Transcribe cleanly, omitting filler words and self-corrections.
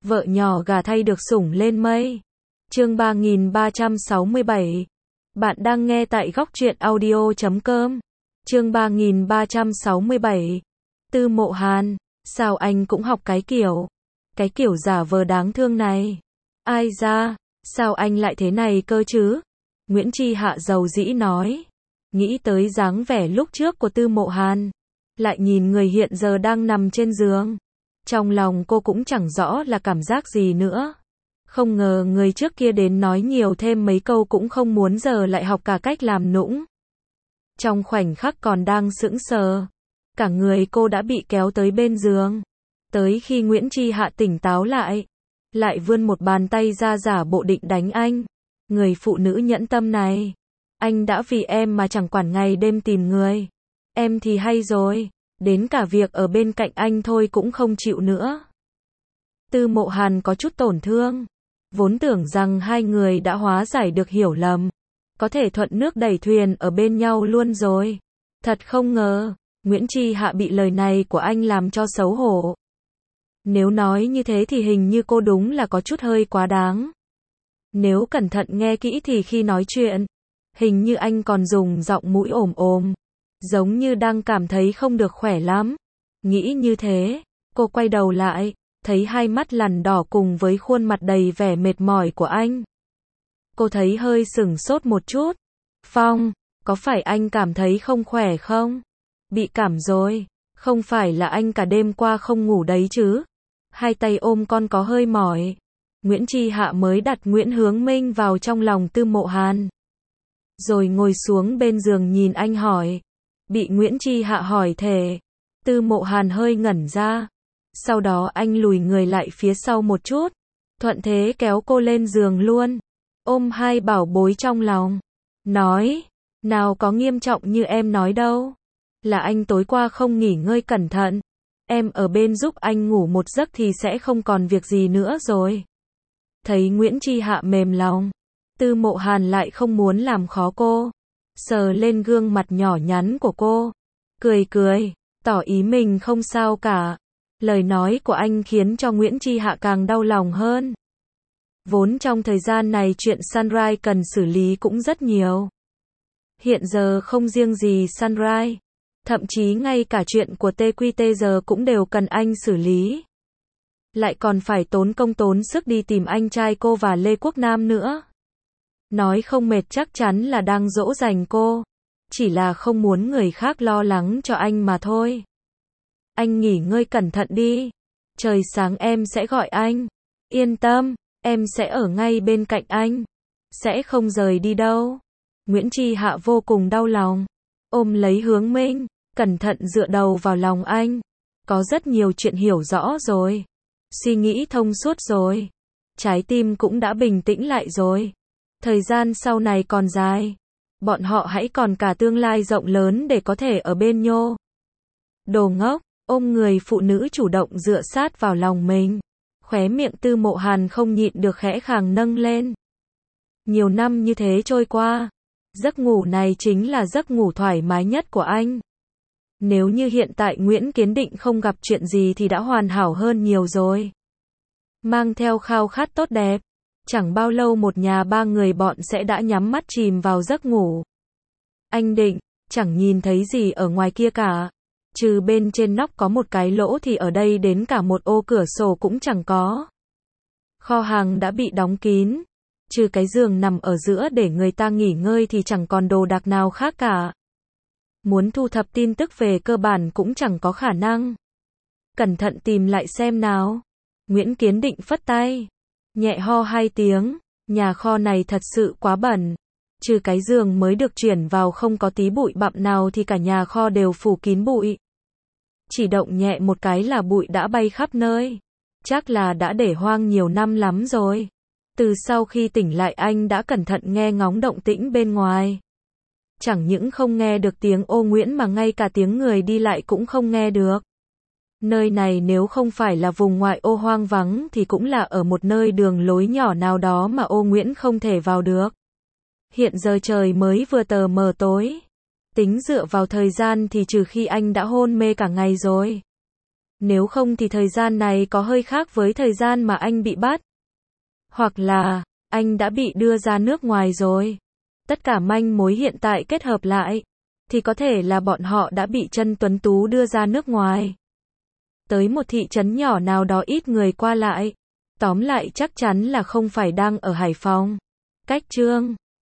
Vợ nhỏ gà thay được sủng lên mây. Chương 3367. Bạn đang nghe tại góc truyện audio.com. Chương 3367. Tư Mộ Hàn, sao anh cũng học cái kiểu giả vờ đáng thương này? Ai ra, sao anh lại thế này cơ chứ? Nguyễn Chi Hạ dầu dĩ nói. Nghĩ tới dáng vẻ lúc trước của Tư Mộ Hàn, lại nhìn người hiện giờ đang nằm trên giường. Trong lòng cô cũng chẳng rõ là cảm giác gì nữa. Không ngờ người trước kia đến nói nhiều thêm mấy câu cũng không muốn, giờ lại học cả cách làm nũng. Trong khoảnh khắc còn đang sững sờ, cả người cô đã bị kéo tới bên giường. Tới khi Nguyễn Chi Hạ tỉnh táo lại vươn một bàn tay ra giả bộ định đánh anh. Người phụ nữ nhẫn tâm này, anh đã vì em mà chẳng quản ngày đêm tìm người. Em thì hay rồi, đến cả việc ở bên cạnh anh thôi cũng không chịu nữa. Tư Mộ Hàn có chút tổn thương, vốn tưởng rằng hai người đã hóa giải được hiểu lầm, có thể thuận nước đẩy thuyền ở bên nhau luôn rồi. Thật không ngờ, Nguyễn Chi Hạ bị lời này của anh làm cho xấu hổ. Nếu nói như thế thì hình như cô đúng là có chút hơi quá đáng. Nếu cẩn thận nghe kỹ thì khi nói chuyện, hình như anh còn dùng giọng mũi ồm ồm, giống như đang cảm thấy không được khỏe lắm. Nghĩ như thế, cô quay đầu lại, thấy hai mắt lằn đỏ cùng với khuôn mặt đầy vẻ mệt mỏi của anh. Cô thấy hơi sửng sốt một chút. Phong, có phải anh cảm thấy không khỏe không? Bị cảm rồi, không phải là anh cả đêm qua không ngủ đấy chứ? Hai tay ôm con có hơi mỏi. Nguyễn Chi Hạ mới đặt Nguyễn Hướng Minh vào trong lòng Tư Mộ Hàn, rồi ngồi xuống bên giường nhìn anh hỏi. Bị Nguyễn Chi Hạ hỏi thế, Tư Mộ Hàn hơi ngẩn ra. Sau đó anh lùi người lại phía sau một chút, thuận thế kéo cô lên giường luôn, ôm hai bảo bối trong lòng, nói, nào có nghiêm trọng như em nói đâu, là anh tối qua không nghỉ ngơi cẩn thận, em ở bên giúp anh ngủ một giấc thì sẽ không còn việc gì nữa rồi. Thấy Nguyễn Chi Hạ mềm lòng, Tư Mộ Hàn lại không muốn làm khó cô, sờ lên gương mặt nhỏ nhắn của cô, cười, tỏ ý mình không sao cả. Lời nói của anh khiến cho Nguyễn Chi Hạ càng đau lòng hơn. Vốn trong thời gian này chuyện Sunrise cần xử lý cũng rất nhiều. Hiện giờ không riêng gì Sunrise, thậm chí ngay cả chuyện của TQT giờ cũng đều cần anh xử lý. Lại còn phải tốn công tốn sức đi tìm anh trai cô và Lê Quốc Nam nữa. Nói không mệt chắc chắn là đang dỗ dành cô, chỉ là không muốn người khác lo lắng cho anh mà thôi. Anh nghỉ ngơi cẩn thận đi, trời sáng em sẽ gọi anh. Yên tâm, em sẽ ở ngay bên cạnh anh, sẽ không rời đi đâu. Nguyễn Chi Hạ vô cùng đau lòng, ôm lấy Hướng Minh, cẩn thận dựa đầu vào lòng anh. Có rất nhiều chuyện hiểu rõ rồi, suy nghĩ thông suốt rồi, trái tim cũng đã bình tĩnh lại rồi. Thời gian sau này còn dài, bọn họ hãy còn cả tương lai rộng lớn để có thể ở bên nhau. Đồ ngốc. Ôm người phụ nữ chủ động dựa sát vào lòng mình, khóe miệng Tư Mộ Hàn không nhịn được khẽ khàng nâng lên. Nhiều năm như thế trôi qua, giấc ngủ này chính là giấc ngủ thoải mái nhất của anh. Nếu như hiện tại Nguyễn Kiến Định không gặp chuyện gì thì đã hoàn hảo hơn nhiều rồi. Mang theo khao khát tốt đẹp, chẳng bao lâu một nhà ba người bọn sẽ đã nhắm mắt chìm vào giấc ngủ. Anh Định, chẳng nhìn thấy gì ở ngoài kia cả. Trừ bên trên nóc có một cái lỗ thì ở đây đến cả một ô cửa sổ cũng chẳng có. Kho hàng đã bị đóng kín, trừ cái giường nằm ở giữa để người ta nghỉ ngơi thì chẳng còn đồ đạc nào khác cả. Muốn thu thập tin tức về cơ bản cũng chẳng có khả năng. Cẩn thận tìm lại xem nào. Nguyễn Kiến Định phất tay, nhẹ ho hai tiếng, nhà kho này thật sự quá bẩn. Trừ cái giường mới được chuyển vào không có tí bụi bặm nào thì cả nhà kho đều phủ kín bụi. Chỉ động nhẹ một cái là bụi đã bay khắp nơi. Chắc là đã để hoang nhiều năm lắm rồi. Từ sau khi tỉnh lại anh đã cẩn thận nghe ngóng động tĩnh bên ngoài. Chẳng những không nghe được tiếng ô Nguyễn mà ngay cả tiếng người đi lại cũng không nghe được. Nơi này nếu không phải là vùng ngoại ô hoang vắng thì cũng là ở một nơi đường lối nhỏ nào đó mà ô Nguyễn không thể vào được. Hiện giờ trời mới vừa tờ mờ tối. Tính dựa vào thời gian thì trừ khi anh đã hôn mê cả ngày rồi. Nếu không thì thời gian này có hơi khác với thời gian mà anh bị bắt. Hoặc là, anh đã bị đưa ra nước ngoài rồi. Tất cả manh mối hiện tại kết hợp lại, thì có thể là bọn họ đã bị Trân Tuấn Tú đưa ra nước ngoài. Tới một thị trấn nhỏ nào đó ít người qua lại. Tóm lại chắc chắn là không phải đang ở Hải Phòng. Cách chương